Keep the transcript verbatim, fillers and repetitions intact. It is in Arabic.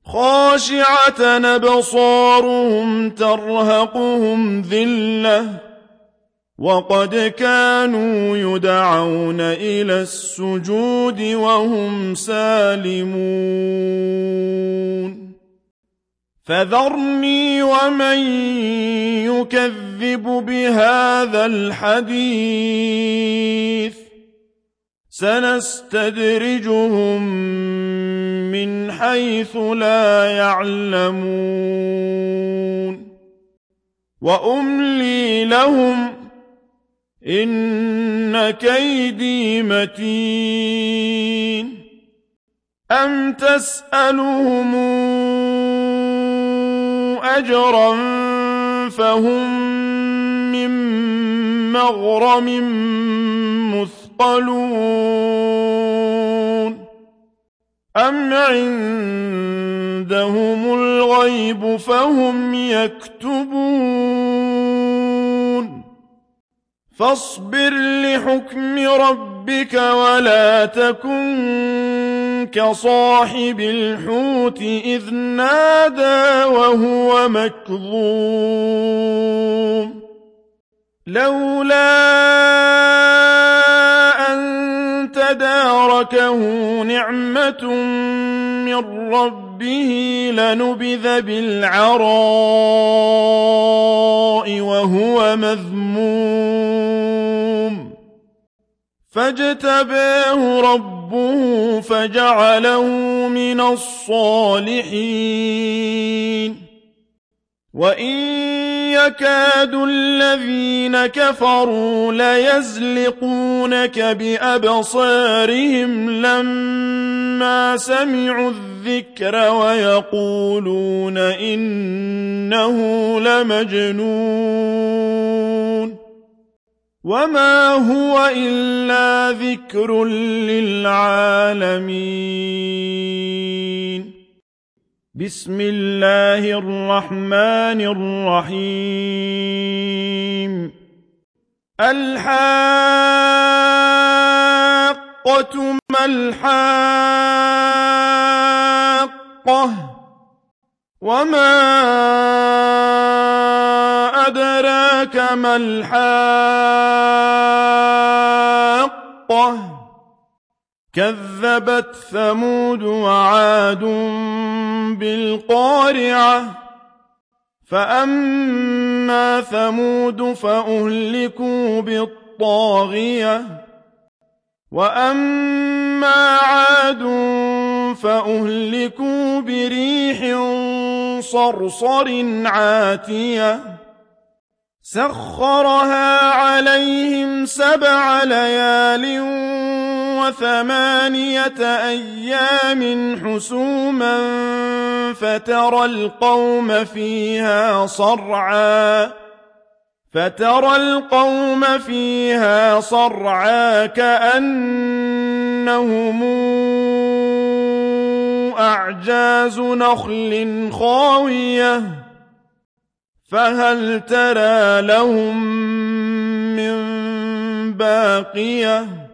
خاشعة أبصارهم ترهقهم ذلة وقد كانوا يدعون إلى السجود وهم سالمون فذرني ومن يكذب بهذا الحديث سنستدرجهم من حيث لا يعلمون وأملي لهم إن كيدي متين أم تسألهم أجرا فهم من مغرم مثقلون أم عندهم الغيب فهم يكتبون فاصبر لحكم ربك ولا تكن كصاحب الحوت إذ نادى وهو مكظوم لولا أن تداركه نعمة من ربه لنبذ بالعراء وهو مذموم فاجتباه ربه فجعله من الصالحين وإن يكاد الذين كفروا ليزلقونك بأبصارهم لما سمعوا الذكر ويقولون إنه لمجنون وما هو إلا ذكر للعالمين بسم الله الرحمن الرحيم الحاقة ما الحاقة وما أدراك ما الحاقة كذبت ثمود وعاد بالقارعة فأما ثمود فأهلكوا بالطاغية وأما عاد فأهلكوا بريح صرصر عاتية سخرها عليهم سبع ليال وثمانية أيام حسوما فترى القوم فيها صرعا فترى القوم فيها صرعا كأنهم أعجاز نخل خاوية فهل ترى لهم من باقية